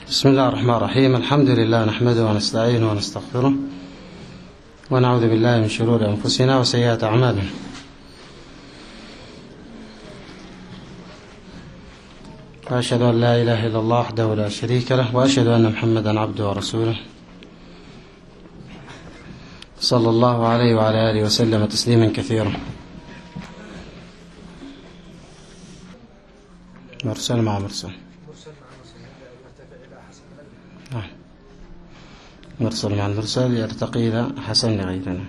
بسم الله الرحمن الرحيم. الحمد لله نحمده ونستعينه ونستغفره ونعوذ بالله من شرور أنفسنا وسيئات أعمالنا. وأشهد أن لا إله إلا الله وحده لا شريك له، وأشهد أن محمدا عبده ورسوله صلى الله عليه وعلى آله وسلم تسليما كثيرا. مرسل مع مرسل، مرسل مع المرسل يرتقي إلى حسن لغيرنا.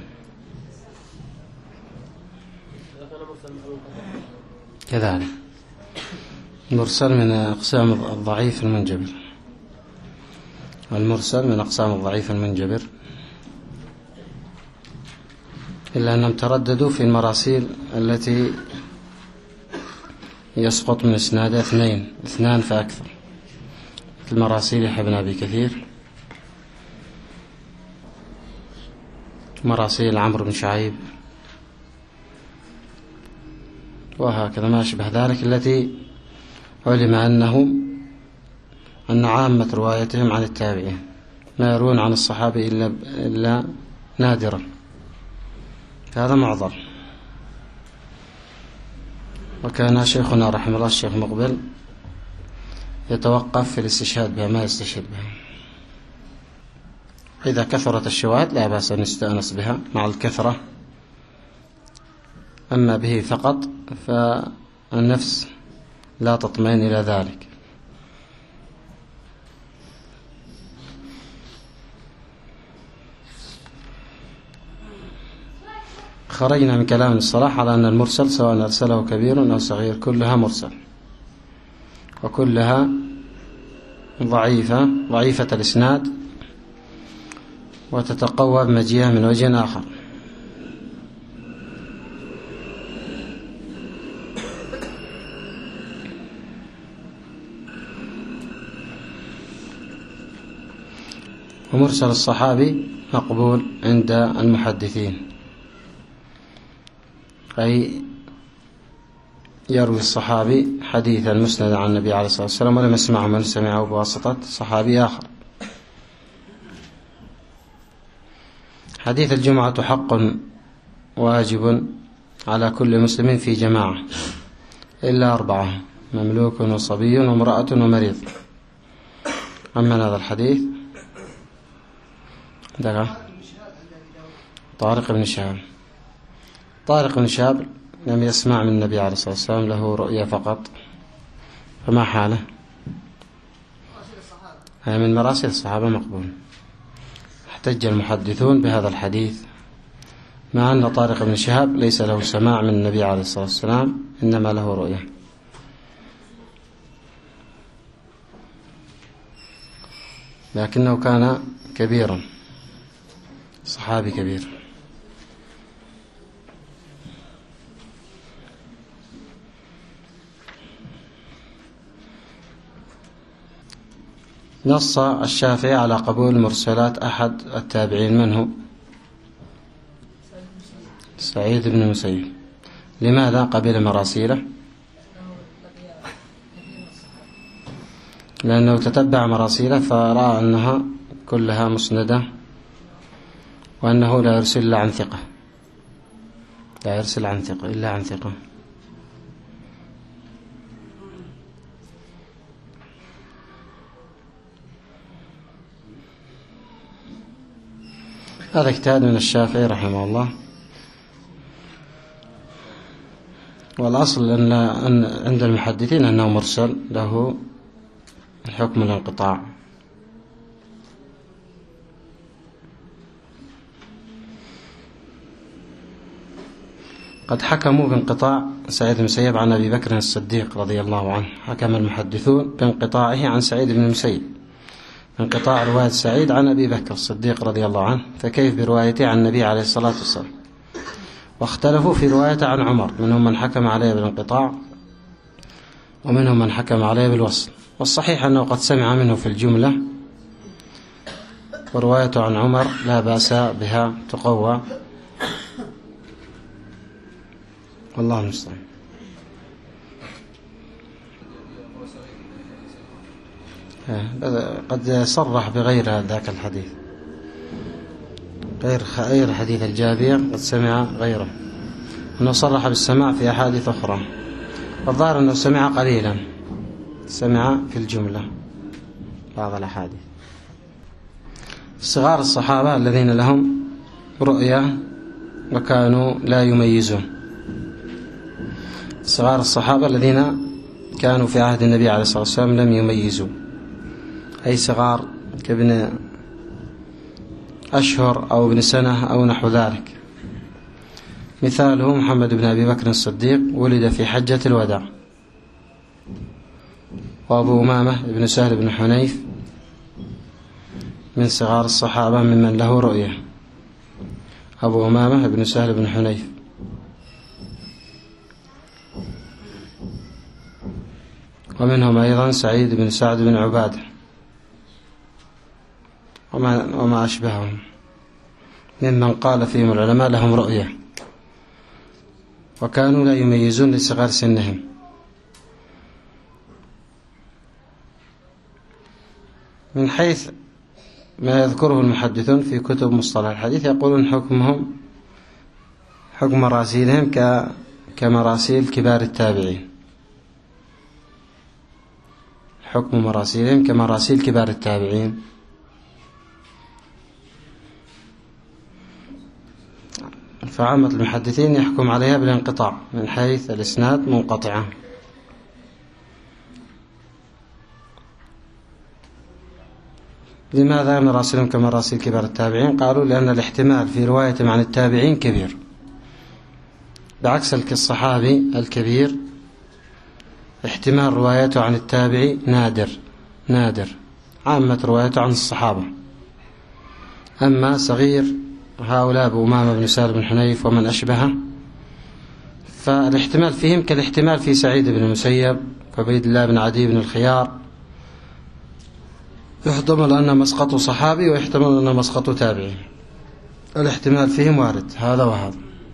كذلك المرسل من أقسام الضعيف المنجبر، والمرسل من أقسام الضعيف المنجبر، إلا أنهم ترددوا في المراسيل التي يسقط من إسنادها اثنان فأكثر، المراسيل يحيى بن أبي كثير، مراسيل عمرو بن شعيب، وهكذا ما أشبه ذلك، التي علم أن عامة روايتهم عن التابعين، ما يروون عن الصحابي إلا نادرا، هذا معضل. وكان شيخنا رحمه الله الشيخ مقبل يتوقف في الاستشهاد بها، ما يستشهد بها. إذا كثرت الشواهد لا بأس أن يستأنس بها مع الكثرة، أما به فقط فالنفس لا تطمئن إلى ذلك. خرجنا من كلام الصلاح على أن المرسل سواء أرسله كبير أو صغير كلها مرسل، وكلها ضعيفة الإسناد، وتتقوى بمجيئها من وجه آخر. ومرسل الصحابي مقبول عند المحدثين، أي يروي الصحابي حديثا مسندا عن النبي عليه الصلاة والسلام ولم يسمعه من سمعه بواسطة صحابي آخر. حديث الجمعة حق واجب على كل مسلم في جماعة إلا 4: مملوك وصبي وامرأة ومريض. أما هذا الحديث طارق بن شهاب لم يسمع من النبي عليه الصلاة والسلام، له رؤيا فقط، فما حاله؟ من مراسل الصحابة مقبول. احتج المحدثون بهذا الحديث مع أن طارق بن شهاب ليس له سماع من النبي عليه الصلاة والسلام، إنما له رؤيا. لكنه كان كبيرا، صحابي كبير. نص الشافعي على قبول مرسلات أحد التابعين، من هو؟ سعيد بن المسيب. لماذا قبل مراسيله؟ لأنه تتبع مراسيله فرأى أنها كلها مسندة، وأنه لا يرسل إلا عن ثقة، لا يرسل عن ثقة إلا عن ثقة. هذا اجتهاد من الشافعي رحمه الله. والأصل أن عند المحدثين أنه مرسل له حكم الانقطاع. قد حكموا بانقطاع سعيد بن المسيب عن أبي بكر الصديق رضي الله عنه، حكم المحدثون بانقطاعه عن سعيد بن المسيب، انقطاع رواية سعيد عن أبي بكر الصديق رضي الله عنه، فكيف بروايته عن النبي عليه الصلاة والسلام؟ واختلفوا في روايته عن عمر، منهم من حكم عليه بالانقطاع ومنهم من حكم عليه بالوصل، والصحيح أنه قد سمع منه في الجملة، وروايته عن عمر لا بأس بها، تقوى، والله المستعان. قد صرح بغير ذاك الحديث، غير حديث الجابية، قد سمع غيره أنه صرح بالسماع في أحاديث أخرى، والظاهر أنه سمع قليلا، سمع في الجملة بعض الأحاديث. صغار الصحابة الذين لهم رؤية وكانوا لا يميزون، صغار الصحابة الذين كانوا في عهد النبي عليه الصلاة والسلام لم يميزوا، أي صغار كابن أشهر أو ابن سنة أو نحو ذلك. مثاله محمد بن أبي بكر الصديق، ولد في حجة الوداع. وأبو أمامة بن سهل بن حنيف من صغار الصحابة ممن له رؤية، أبو أمامة بن سهل بن حنيف. ومنهم أيضا سعيد بن سعد بن عبادة وما أشبههم ممن قال فيهم العلماء لهم رؤية وكانوا لا يميزون لصغار سنهم. من حيث ما يذكره المحدثون في كتب مصطلح الحديث، يقولون حكمهم حكم مراسيلهم كمراسيل كبار التابعين، حكم مراسيلهم كمراسيل كبار التابعين. فعامة المحدثين يحكم عليها بالانقطاع من حيث الإسناد منقطعة. لماذا مراسلهم كمراسيل كبار التابعين؟ قالوا لأن الاحتمال في روايتهم عن التابعين كبير، بعكس الصحابي الكبير احتمال روايته عن التابعي نادر، عامة روايته عن الصحابة. أما صغير هؤلاء أبو أمامة بن سهل بن حنيف ومن أشبهه، فالاحتمال فيهم كالاحتمال في سعيد بن المسيب وعبيد الله بن عدي بن الخيار، يحتمل أن مسقط صحابي ويحتمل أن مسقط تابعي، الاحتمال فيهم وارد هذا وهذا،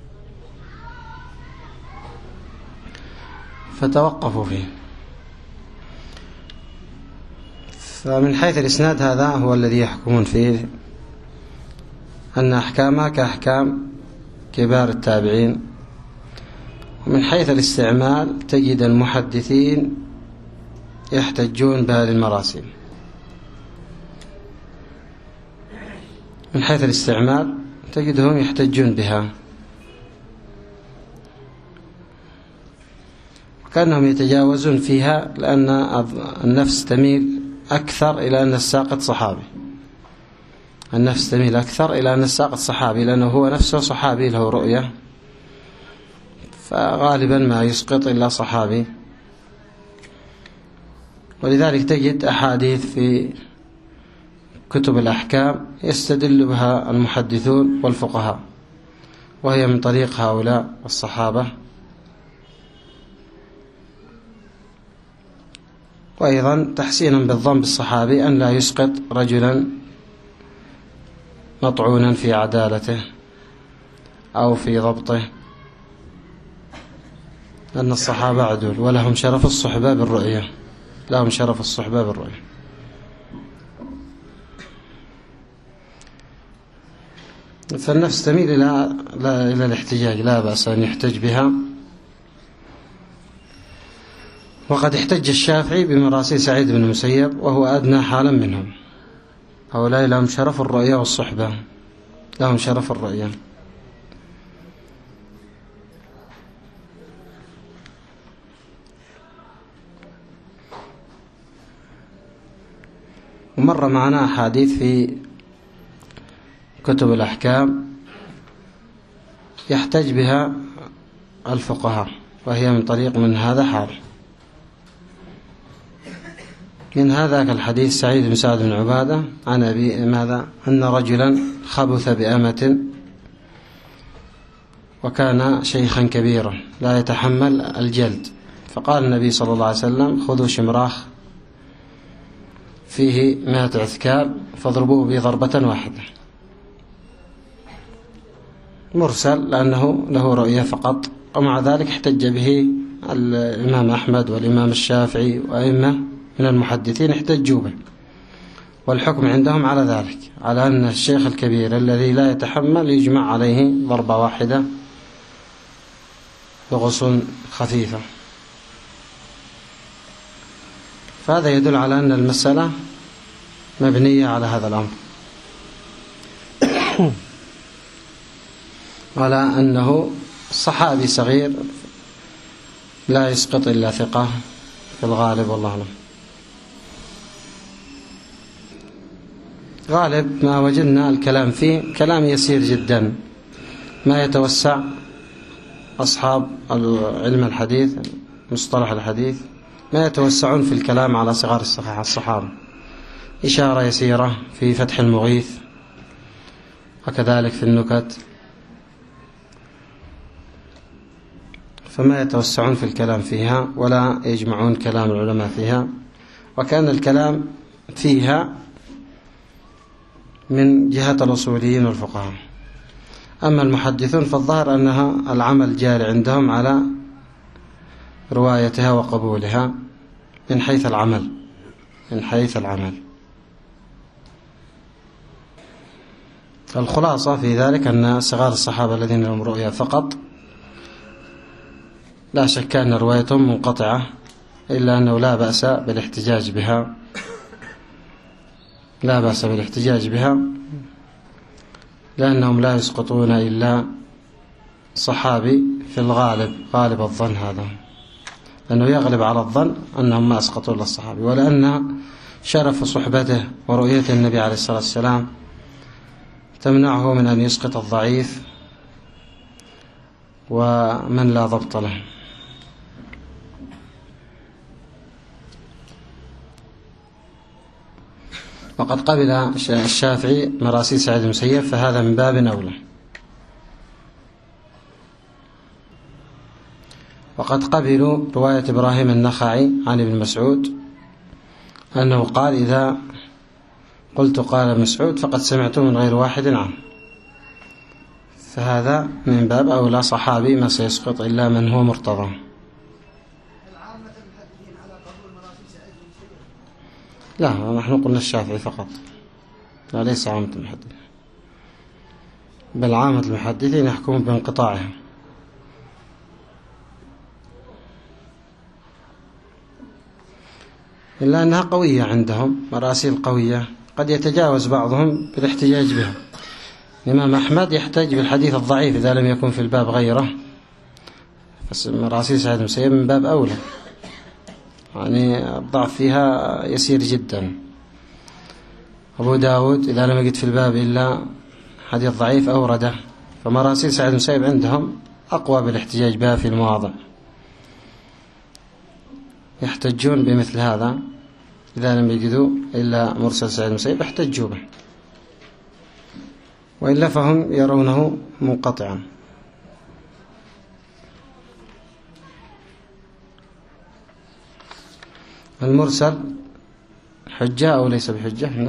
فتوقفوا فيه. فمن حيث الإسناد هذا هو الذي يحكمون فيه أن أحكامها كأحكام كبار التابعين. ومن حيث الاستعمال تجد المحدثين يحتجون بهذه المراسيل، من حيث الاستعمال تجدهم يحتجون بها، وكأنهم يتجاوزون فيها، لأن النفس تميل أكثر إلى أن الساقط صحابي، النفس تميل أكثر إلى أن الساقط صحابي، لأنه هو نفسه صحابي له رؤية، فغالبا ما يسقط إلا صحابي. ولذلك تجد أحاديث في كتب الأحكام يستدل بها المحدثون والفقهاء، وهي من طريق هؤلاء الصحابة. وأيضا تحسينا بالظن بالصحابي أن لا يسقط رجلا مطعونا في عدالته أو في ضبطه، أن الصحابة عدول ولهم شرف الصحبة بالرؤية، لهم شرف الصحبة بالرؤية. فالنفس تميل إلى الاحتجاج، لا بأس أن يحتج بها. وقد احتج الشافعي بمراسيل سعيد بن المسيب وهو أدنى حالا منهم، هؤلاء لهم شرف الرؤية والصحبة، لهم شرف الرؤية. ومر معنا أحاديث في كتب الأحكام يحتج بها الفقهاء، وهي من طريق من هذا حال. من هذا الحديث سعيد بن سعد بن عبادة عن أبي ماذا أن رجلا خبث بأمة وكان شيخا كبيرا لا يتحمل الجلد، فقال النبي صلى الله عليه وسلم: خذوا شمراخ فيه 100 عثكاب فاضربوه بضربة واحدة. مرسل لأنه له رؤية فقط، ومع ذلك احتج به الإمام أحمد والإمام الشافعي وأئمة من المحدثين احتجوا به، والحكم عندهم على ذلك، على أن الشيخ الكبير الذي لا يتحمل يجمع عليه ضربة واحدة بغصن خفيفة. فهذا يدل على أن المسألة مبنية على هذا الأمر، على أنه صحابي صغير لا يسقط إلا ثقة في الغالب، والله أعلم. غالب ما وجدنا الكلام فيه كلام يسير جدا، ما يتوسع أصحاب علم الحديث مصطلح الحديث ما يتوسعون في الكلام على صغار الصحابة، إشارة يسيرة في فتح المغيث وكذلك في النكت، فما يتوسعون في الكلام فيها ولا يجمعون كلام العلماء فيها، وكان الكلام فيها من جهة الأصوليين والفقهاء. أما المحدثون فالظاهر أنها العمل جاري عندهم على روايتها وقبولها من حيث العمل. الخلاصة في ذلك أن صغار الصحابة الذين لهم رؤيا فقط لا شك أن روايتهم منقطعة، إلا أنه لا بأس بالاحتجاج بها لأنهم لا يسقطون إلا صحابي في الغالب، غالب الظن هذا، لأنه يغلب على الظن أنهم ما أسقطوا إلا الصحابي، ولأن شرف صحبته ورؤية النبي عليه الصلاة والسلام تمنعه من أن يسقط الضعيف ومن لا ضبط له. وقد قبل الشافعي مراسيل سعيد بن المسيب، فهذا من باب أولى. وقد قبلوا رواية إبراهيم النخعي عن ابن مسعود أنه قال: إذا قلت قال مسعود فقد سمعت من غير واحد عنه، فهذا من باب أولى، صحابي ما سيسقط إلا من هو مرتضى. لا، نحن قلنا الشافعي فقط، لا ليس عامة المحدثين، بل عامة المحدثين يحكمون بانقطاعها. إلا أنها قوية عندهم، مراسيل قوية قد يتجاوز بعضهم بالاحتجاج بها. الإمام أحمد يحتج بالحديث الضعيف إذا لم يكن في الباب غيره، بس مراسيل سعيد بن المسيب من باب أولى، يعني الضعف فيها يسير جدا. أبو داود إذا لم يجد في الباب إلا حديث ضعيف أورده، فمراسيل سعيد بن المسيب عندهم أقوى بالاحتجاج بها في المواضع، يحتجون بمثل هذا، إذا لم يجدوا إلا مرسل سعيد بن المسيب احتجوا به، وإلا فهم يرونه منقطعا. المرسل حجة أو ليس بحجة هنا؟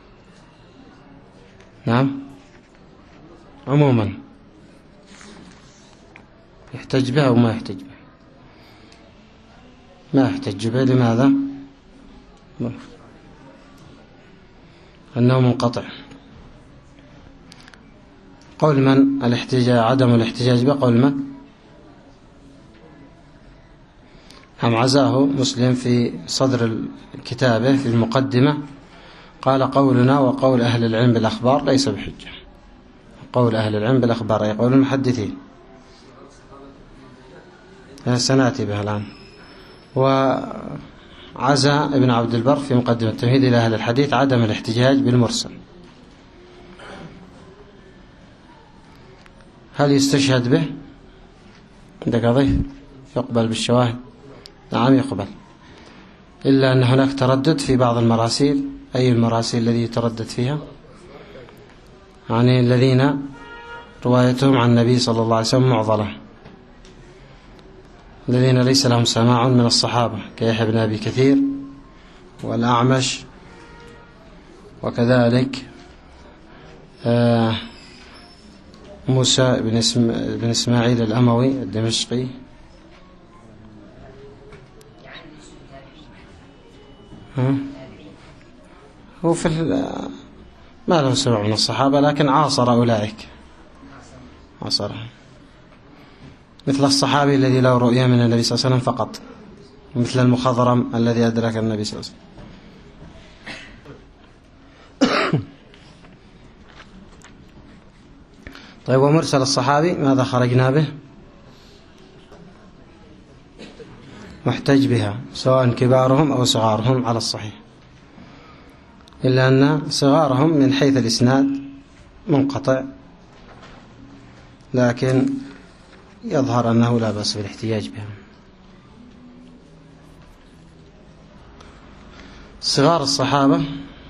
نعم، عموما يحتج بها أو ما يحتج بها؟ ما يحتج به. لماذا؟ أنه منقطع. قول من الاحتجاج عدم الاحتجاج به؟ قول من؟ هم عزاه مسلم في صدر كتابه في المقدمة، قال: قولنا وقول أهل العلم بالأخبار ليس بحجة. قول أهل العلم بالأخبار أي قول المحدثين، سنأتي بها الآن. وعزى ابن عبد البر في مقدمة التمهيد إلى أهل الحديث عدم الاحتجاج بالمرسل. هل يستشهد به؟ عندك ضيف يقبل بالشواهد؟ نعم يقبل، إلا أن هناك تردد في بعض المراسيل. أي المراسيل الذي يتردد فيها؟ يعني الذين روايتهم عن النبي صلى الله عليه وسلم معضلة، الذين ليس لهم سماع من الصحابة، كيحيى بن أبي كثير والأعمش، وكذلك موسى بن إسماعيل الأموي الدمشقي، هو ما له سمع من الصحابة، لكن عاصر أولئك، عاصرهم، مثل الصحابي الذي له رؤيا من النبي صلى الله عليه وسلم فقط، مثل المخضرم الذي أدرك النبي صلى الله عليه وسلم. طيب، ومرسل الصحابي ماذا خرجنا به؟ محتج بها، سواء كبارهم أو صغارهم على الصحيح، إلا أن صغارهم من حيث الإسناد منقطع، لكن يظهر أنه لا بأس بالاحتجاج بها. صغار الصحابة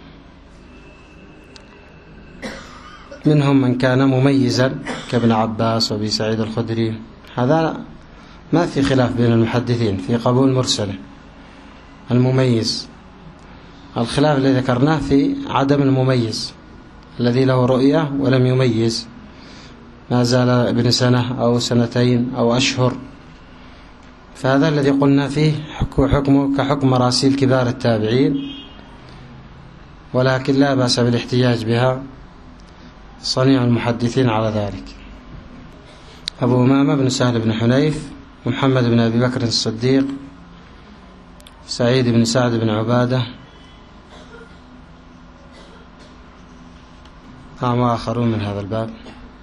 منهم من كان مميزا كابن عباس وابي سعيد الخدري، هذا ما في خلاف بين المحدثين في قبول مرسله المميز. الخلاف الذي ذكرناه في عدم المميز الذي له رؤية ولم يميز، ما زال ابن سنة أو سنتين أو أشهر، فهذا الذي قلنا فيه حكمه كحكم مراسيل كبار التابعين، ولكن لا بأس بالاحتجاج بها، صنيع المحدثين على ذلك. أبو أمامة بن سهل بن حنيف، محمد بن أبي بكر الصديق، سعيد بن سعد بن عبادة، وآخرون من هذا الباب.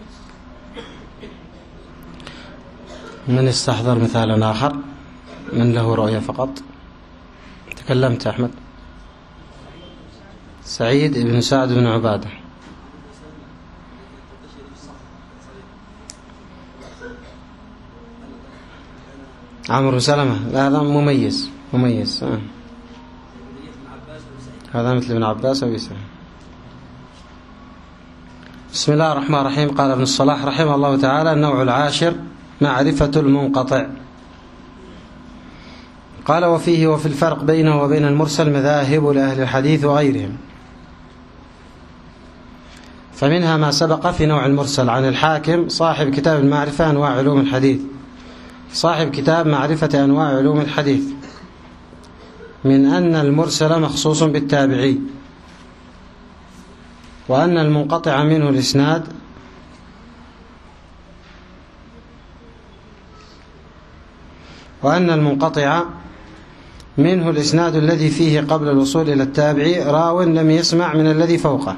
من يستحضر مثالا آخر من له رؤية فقط؟ تكلمت يا أحمد. سعيد بن سعد بن عبادة، عمرو بن سلمة، لا هذا مميز هذا مثل ابن عباس أو يسأل. بسم الله الرحمن الرحيم. قال ابن الصلاح رحمه الله تعالى: النوع العاشر معرفة المنقطع. قال: وفيه وفي الفرق بينه وبين المرسل مذاهب لأهل الحديث وغيرهم، فمنها ما سبق في نوع المرسل عن الحاكم صاحب كتاب المعرفة أنواع علوم الحديث، صاحب كتاب معرفة أنواع علوم الحديث، من أن المرسل مخصوص بالتابعي، وأن المنقطع منه الإسناد، الذي فيه قبل الوصول إلى التابعي راو لم يسمع من الذي فوقه.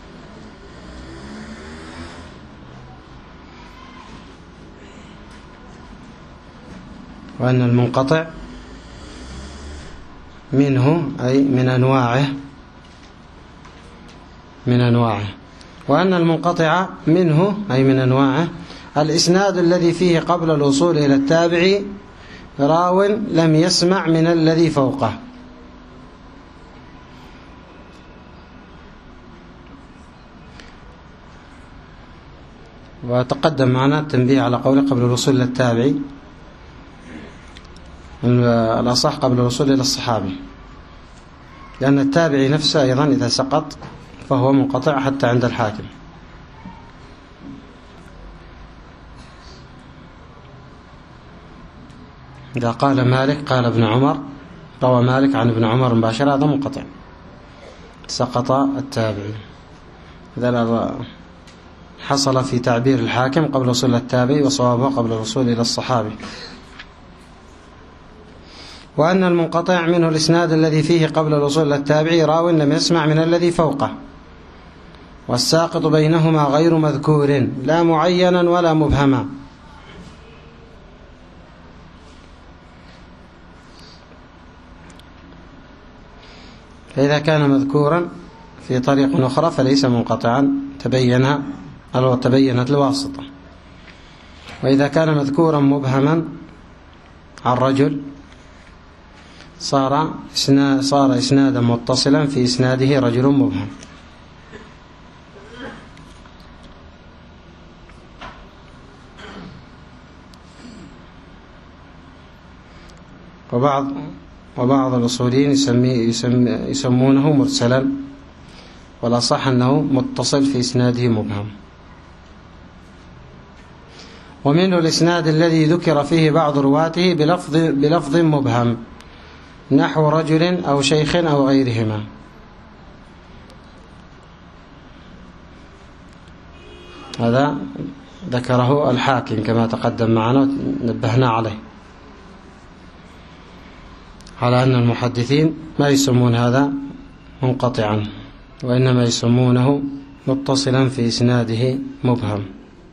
وأن المنقطع منه أي من أنواعه، وأن المنقطع منه أي من أنواعه الإسناد الذي فيه قبل الوصول إلى التابع راو لم يسمع من الذي فوقه. وتقدم معنا التنبيه على قوله قبل الوصول إلى التابع، الأصح قبل الوصول إلى الصحابي، لأن التابعي نفسه أيضا إذا سقط فهو منقطع حتى عند الحاكم. إذا قال مالك قال ابن عمر، روى مالك عن ابن عمر مباشرة، هذا منقطع، سقط التابعي. إذا حصل في تعبير الحاكم قبل الوصول إلى التابعي، وصوابه قبل الوصول إلى الصحابي. وأن المنقطع منه الإسناد الذي فيه قبل الوصول إلى التابعي راو لم يسمع من الذي فوقه، والساقط بينهما غير مذكور لا معينا ولا مبهما. فإذا كان مذكورا في طريق أخرى فليس منقطعا، تبينت الواسطة. وإذا كان مذكورا مبهما عن رجل صار إسنادا متصلا في إسناده رجل مبهم. وبعض الأصوليين يسمونه مرسلا، والأصح أنه متصل في إسناده مبهم. ومنه الإسناد الذي ذكر فيه بعض رواته بلفظ مبهم، نحو رجل أو شيخ أو غيرهما. هذا ذكره الحاكم كما تقدم معنا نبهنا عليه، على أن المحدثين ما يسمون هذا منقطعا، وإنما يسمونه متصلا في إسناده مبهم.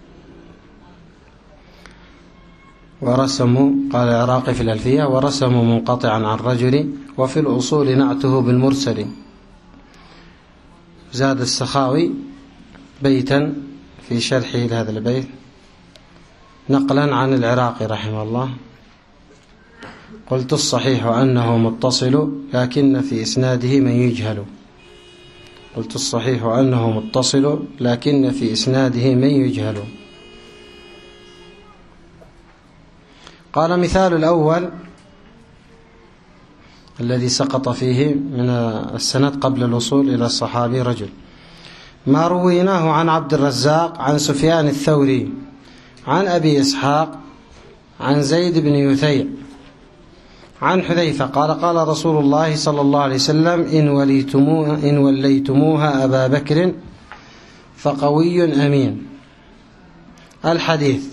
ورسموا، قال العراقي في الألفية: ورسموا منقطعا عن رجل وفي الأصول نعته بالمرسل. زاد السخاوي بيتا في شرحه لهذا البيت نقلا عن العراقي رحمه الله: قلت الصحيح أنه متصل لكن في إسناده من يجهل. قلت الصحيح أنه متصل لكن في إسناده من يجهل. قال: مثال الأول الذي سقط فيه من السند قبل الوصول إلى الصحابي رجل: ما رويناه عن عبد الرزاق عن سفيان الثوري عن أبي إسحاق عن زيد بن يثيع عن حذيفة قال: قال رسول الله صلى الله عليه وسلم: إن وليتموها أبا بكر فقوي أمين. الحديث.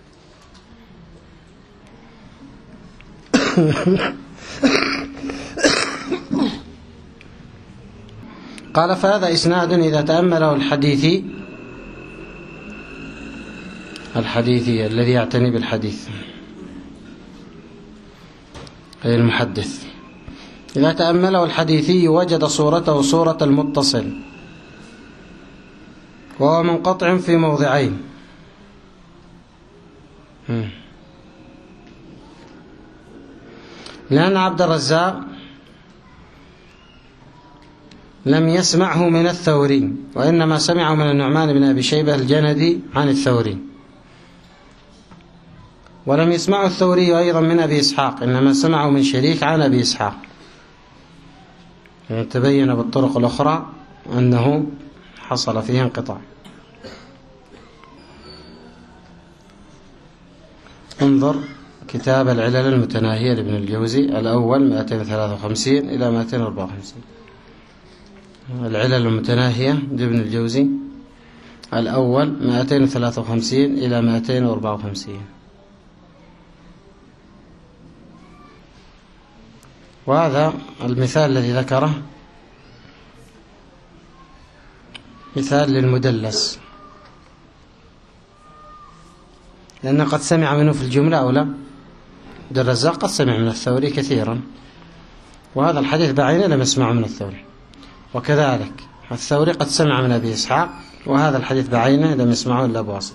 قال: فهذا إسناد إذا تأمله الحديثي الذي يعتني بالحديث أي المحدث، إذا تأمله الحديثي وجد صورته صورة المتصل، وهو منقطع في موضعين: لأن عبد الرزاق لم يسمعه من الثوري، وإنما سمعه من النعمان بن أبي شيبة الجندي عن الثوري، ولم يسمعه الثوري أيضا من أبي إسحاق، إنما سمعه من شريك عن أبي إسحاق. تبين بالطرق الأخرى أنه حصل فيه انقطاع. انظر كتاب العلل المتناهية لابن الجوزي الأول 253 إلى 254. العلل المتناهية لابن الجوزي الأول 253 إلى 254. وهذا المثال الذي ذكره مثال للمدلس، لأنه قد سمع منه في الجملة أو لا. عبد الرزاق قد سمع من الثوري كثيرا، وهذا الحديث بعينه لم يسمعه من الثوري، وكذلك الثوري قد سمع من أبي إسحاق، وهذا الحديث بعينه لم يسمعه إلا بواسطة.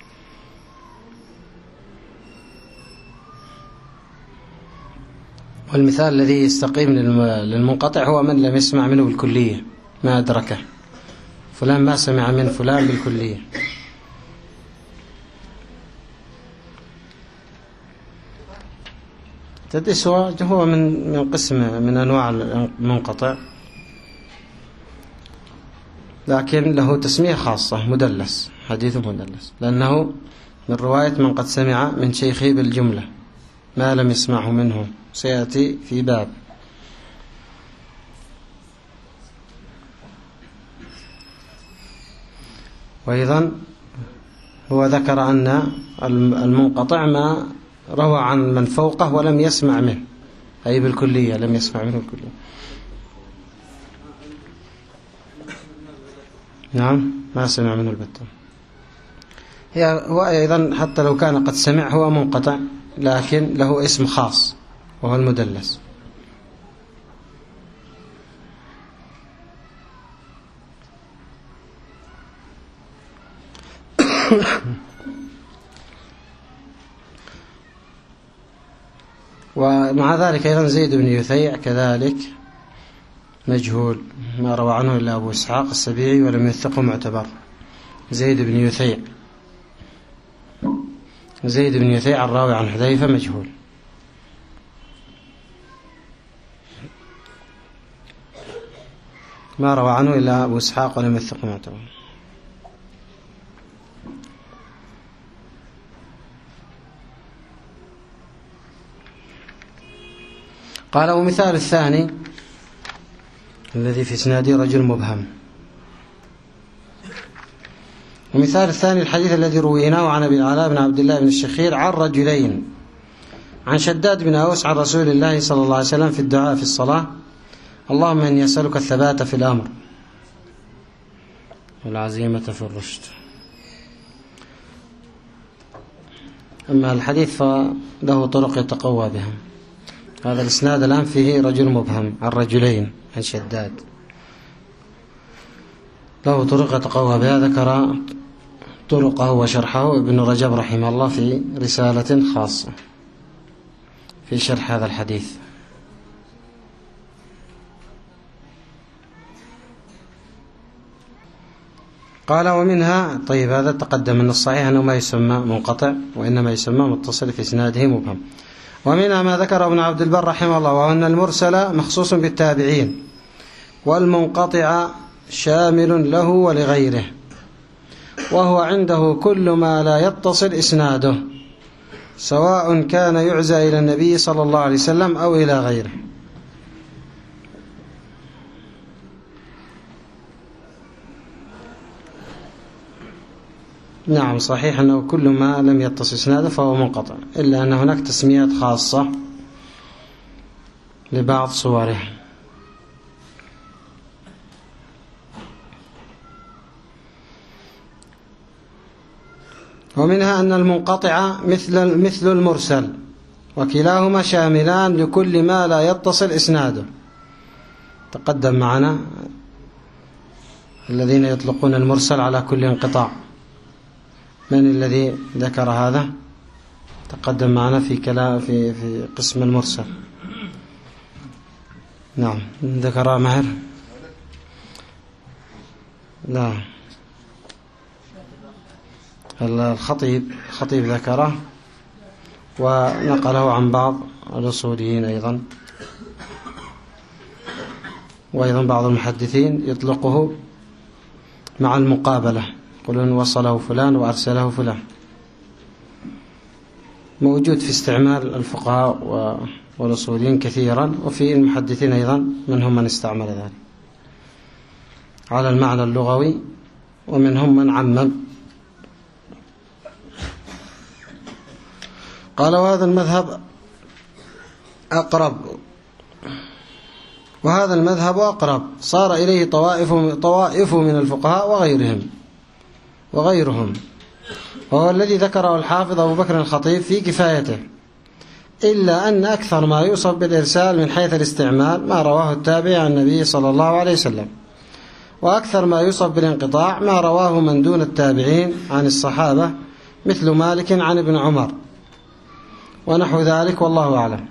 والمثال الذي يستقيم للمنقطع هو من لم يسمع منه بالكلية، ما أدركه، فلان ما سمع من فلان بالكلية. تدليس هو من قسم من أنواع المنقطع، لكن له تسمية خاصة: مدلس، حديث مدلس، لأنه من رواية من قد سمع من شيخه بالجملة ما لم يسمعه منه، سيأتي في باب. وأيضا هو ذكر أن المنقطع ما روى عن من فوقه ولم يسمع منه، أي بالكلية لم يسمع منه بالكلية. نعم، ما سمع منه البتة. هو أيضا حتى لو كان قد سمع هو منقطع، لكن له اسم خاص وهو المدلس. ومع ذلك أيضا زيد بن يثيع كذلك مجهول، ما روى عنه إلا أبو إسحاق السبيعي ولم يثقه معتبر. زيد بن يثيع الراوي عن حذيفة مجهول. ما روى عنه إلا أبو إسحاق ولم يثقه معتبر. قال ومثال الثاني الذي في إسناده رجل مبهم. ومثال الثاني الحديث الذي رويناه عن أبي العلاء بن عبد الله بن الشخير عن رجلين عن شداد بن أوس عن رسول الله صلى الله عليه وسلم في الدعاء في الصلاة: اللهم إني أسألك الثبات في الأمر والعزيمة في الرشد. أما الحديث فله طرق يتقوى بها. هذا الإسناد الآن فيه رجل مبهم عن رجلين عن شداد، له طرق يتقوى بها، ذكر طرقه وشرحه ابن رجب رحمه الله في رسالة خاصة في شرح هذا الحديث. قال ومنها، طيب هذا تقدم أن الصحيح أنه ما يسمى منقطع وإنما يسمى متصل في إسناده مبهم. ومنها ما ذكر ابن عبد البر رحمه الله، وأن المرسل مخصوص بالتابعين والمنقطع شامل له ولغيره، وهو عنده كل ما لا يتصل إسناده سواء كان يعزى إلى النبي صلى الله عليه وسلم أو إلى غيره. نعم صحيح أنه كل ما لم يتصل إسناده فهو منقطع، إلا أن هناك تسميات خاصة لبعض صوره. ومنها أن المنقطع مثل المرسل، وكلاهما شاملان لكل ما لا يتصل إسناده. تقدم معنا الذين يطلقون المرسل على كل انقطاع. من الذي ذكر هذا؟ تقدم معنا في كلام في قسم المرسل. نعم ذكر ماهر. لا الخطيب ذكره ونقله عن بعض الأصوليين أيضا، وأيضا بعض المحدثين يطلقه مع المقابلة، يقولون وصله فلان وأرسله فلان. موجود في استعمال الفقهاء والأصوليين كثيرا، وفي المحدثين أيضا منهم من استعمل ذلك على المعنى اللغوي، ومنهم من عمم. قال وهذا المذهب أقرب، وهذا المذهب أقرب صار إليه طوائف من الفقهاء وغيرهم، وهو الذي ذكره الحافظ أبو بكر الخطيب في كفايته، إلا أن أكثر ما يوصف بالإرسال من حيث الاستعمال ما رواه التابعي عن النبي صلى الله عليه وسلم، وأكثر ما يوصف بالانقطاع ما رواه من دون التابعين عن الصحابة مثل مالك عن ابن عمر ونحو ذلك، والله أعلم.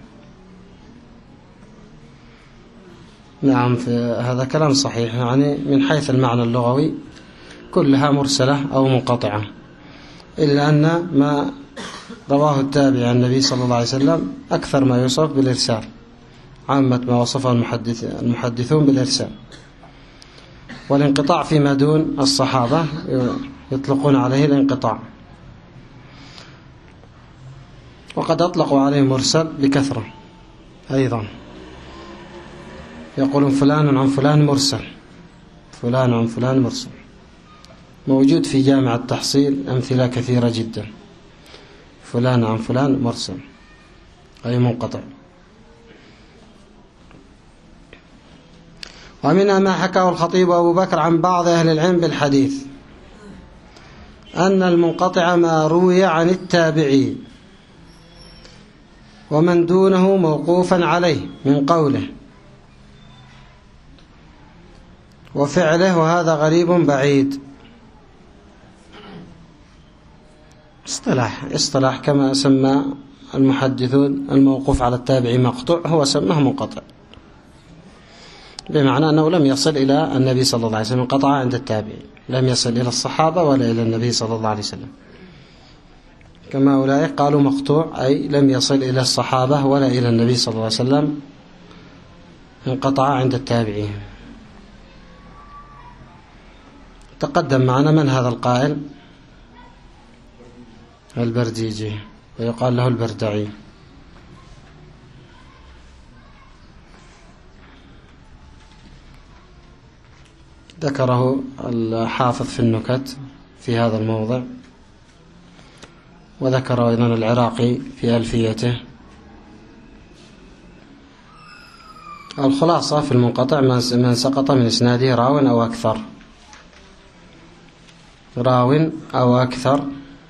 نعم هذا كلام صحيح، يعني من حيث المعنى اللغوي كلها مرسلة أو منقطعة، إلا أن ما رواه التابعي عن النبي صلى الله عليه وسلم أكثر ما يوصف بالإرسال، عامة ما وصفه المحدثون بالإرسال. والانقطاع فيما دون الصحابة يطلقون عليه الانقطاع، وقد أطلقوا عليه مرسل بكثرة أيضا، يقولون فلان عن فلان مرسل، فلان عن فلان مرسل. موجود في جامع التحصيل أمثلة كثيرة جدا، فلان عن فلان مرسل أي منقطع. ومنها ما حكاه الخطيب أبو بكر عن بعض أهل العلم بالحديث، أن المنقطع ما روي عن التابعي ومن دونه موقوفا عليه من قوله وفعله، وهذا غريب بعيد. اصطلاح كما سمى المحدثون الموقوف على التابعي مقطوع، هو سماه منقطع، بمعنى أنه لم يصل إلى النبي صلى الله عليه وسلم، انقطع عند التابعي، لم يصل إلى الصحابة ولا إلى النبي صلى الله عليه وسلم. كما أولئك قالوا مقطوع أي لم يصل إلى الصحابة ولا إلى النبي صلى الله عليه وسلم، انقطع عند التابعين. تقدم معنا من هذا القائل، البرديجي، ويقال له البردعي. ذكره الحافظ في النكت في هذا الموضع، وذكر أيضا العراقي في ألفيته. الخلاصة في المنقطع من سقط من إسناده راو أو أكثر، راو أو أكثر.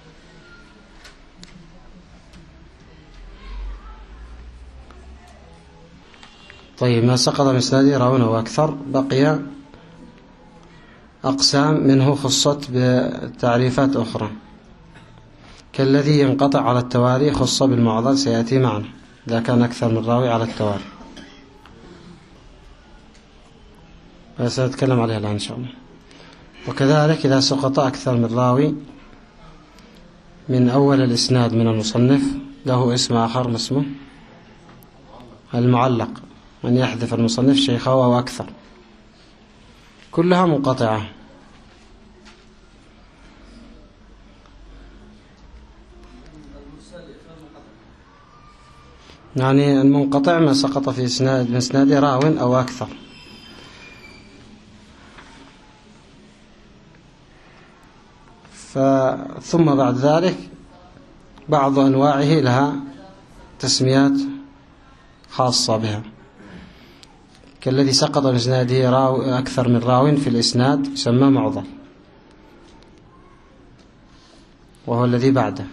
طيب، ما سقط من إسناده راو أو أكثر بقي أقسام منه خصت بتعريفات أخرى، كالذي ينقطع على التوالي خص بالمعضل، سيأتي معنا إذا كان أكثر من راوي على التوالي، سنتكلم عليها الآن إن شاء الله. وكذلك إذا سقط أكثر من راوي من أول الإسناد من المصنف له اسم آخر، ما اسمه؟ المعلق، من يحذف المصنف شيخه أو أكثر، كلها منقطعة. يعني المنقطع ما سقط في إسناد راو أو أكثر. ثم بعد ذلك بعض أنواعه لها تسميات خاصة بها، كالذي سقط من إسناده أكثر من راو في الإسناد يسمى معضل، وهو الذي بعده.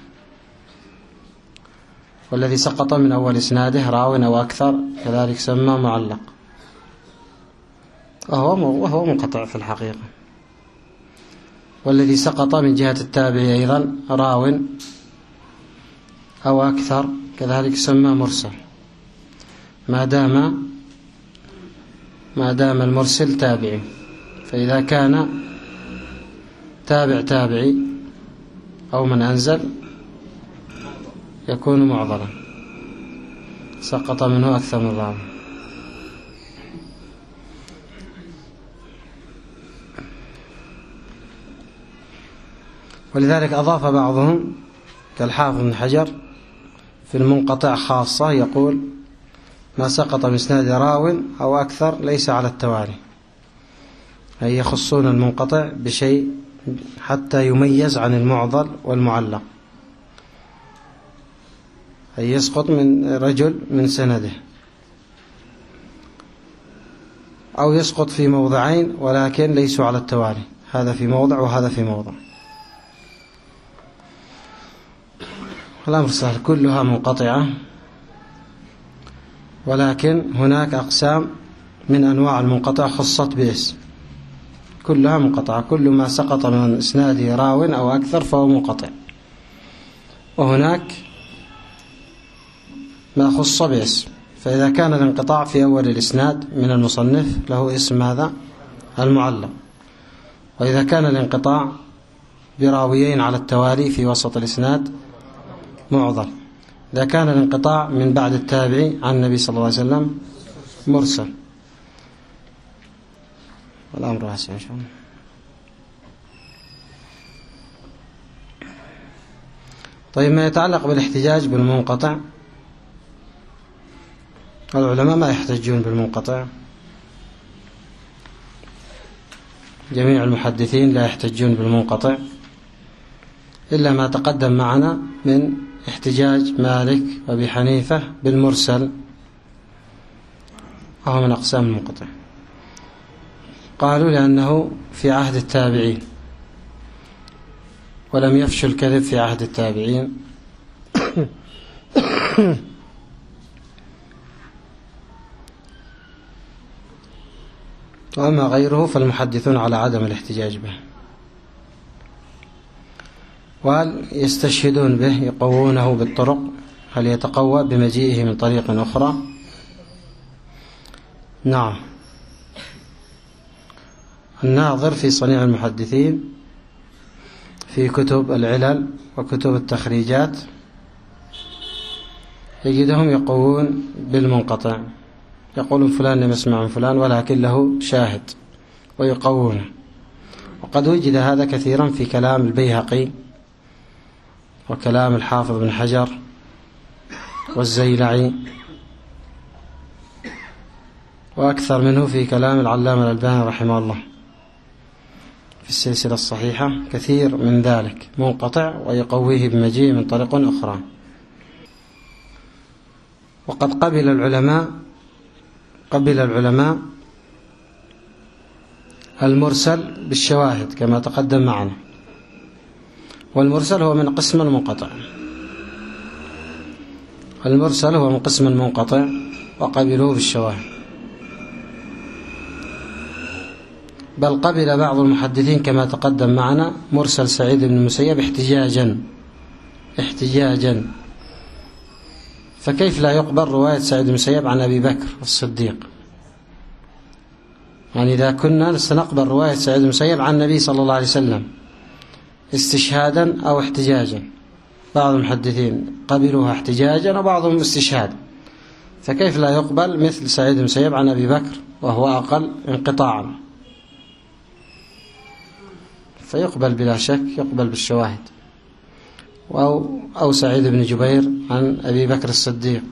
والذي سقط من أول إسناده راو أو أكثر كذلك سمى معلق، وهو منقطع في الحقيقة. والذي سقط من جهة التابع أيضا راو أو أكثر كذلك سمى مرسل، ما دام المرسل تابعي. فإذا كان تابعي أو من أنزل يكون معضلا، سقط منه أكثر من راوي. ولذلك أضاف بعضهم كالحافظ بن حجر في المنقطع خاصة، يقول ما سقط من إسناد راو أو أكثر ليس على التوالي، أي يخصون المنقطع بشيء حتى يميز عن المعضل والمعلق، أي يسقط من رجل من سنده، أو يسقط في موضعين ولكن ليسوا على التوالي، هذا في موضع وهذا في موضع. الأمر سهل، كلها منقطعة، ولكن هناك أقسام من أنواع المنقطع خصت باسم، كلها منقطعة. كل ما سقط من إسناده راو أو أكثر فهو منقطع. وهناك ما خص باسم، فإذا كان الانقطاع في أول الإسناد من المصنف له اسم هذا المعلق، وإذا كان الانقطاع براويين على التوالي في وسط الإسناد معضل، إذا كان الانقطاع من بعد التابعي عن النبي صلى الله عليه وسلم مرسل. والأمر واسع إن شاء الله. طيب، ما يتعلق بالاحتجاج بالمنقطع، العلماء ما يحتجون بالمنقطع، جميع المحدثين لا يحتجون بالمنقطع، إلا ما تقدم معنا من احتجاج مالك وأبي حنيفة بالمرسل، وهو من أقسام المنقطع. قالوا لأنه في عهد التابعين، ولم يفشل الكذب في عهد التابعين وأما غيره فالمحدثون على عدم الاحتجاج به، ويستشهدون به، يقوونه بالطرق. هل يتقوى بمجيئه من طريق أخرى؟ نعم. الناظر في صنيع المحدثين في كتب العلل وكتب التخريجات يجدهم يقوون بالمنقطع، يقولون فلان لم يسمع من فلان ولكن له شاهد، ويقوونه. وقد وجد هذا كثيرا في كلام البيهقي وكلام الحافظ بن حجر والزيلعي، وأكثر منه في كلام العلامة الألباني رحمه الله. السلسلة الصحيحة كثير من ذلك منقطع ويقويه بمجيء من طريق أخرى. وقد قبل العلماء المرسل بالشواهد كما تقدم معنا، والمرسل هو من قسم المنقطع، وقبلوه بالشواهد. بل قبل بعض المحدثين كما تقدم معنا مرسل سعيد بن المسيب احتجاجا، فكيف لا يقبل رواية سعيد بن المسيب عن أبي بكر الصديق؟ يعني إذا كنا سنقبل رواية سعيد بن المسيب عن النبي صلى الله عليه وسلم استشهادا أو احتجاجا، بعض المحدثين قبلوها احتجاجا وبعضهم استشهادا، فكيف لا يقبل مثل سعيد بن المسيب عن أبي بكر وهو أقل انقطاعا؟ فيقبل بلا شك، يقبل بالشواهد. أو سعيد بن جبير عن أبي بكر الصديق،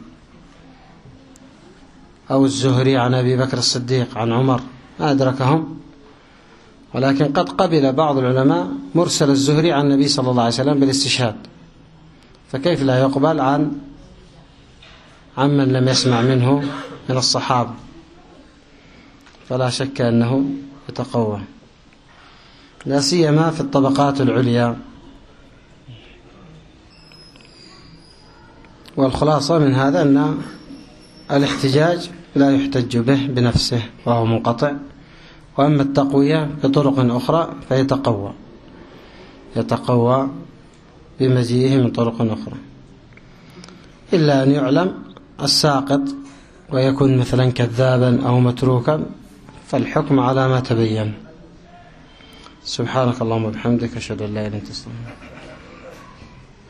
أو الزهري عن أبي بكر الصديق عن عمر، ما أدركهم. ولكن قد قبل بعض العلماء مرسل الزهري عن النبي صلى الله عليه وسلم بالاستشهاد، فكيف لا يقبل عن من لم يسمع منه من الصحابة؟ فلا شك أنه يتقوى، لا سيما في الطبقات العليا. والخلاصة من هذا أن الاحتجاج لا يحتج به بنفسه وهو منقطع، وأما التقوية بطرق أخرى يتقوى بمجيئه من طرق أخرى، إلا أن يعلم الساقط ويكون مثلا كذابا أو متروكا، فالحكم على ما تبين. سبحانك اللهم وبحمدك، أشهد أن لا إله إلا أنت، أستغفرك.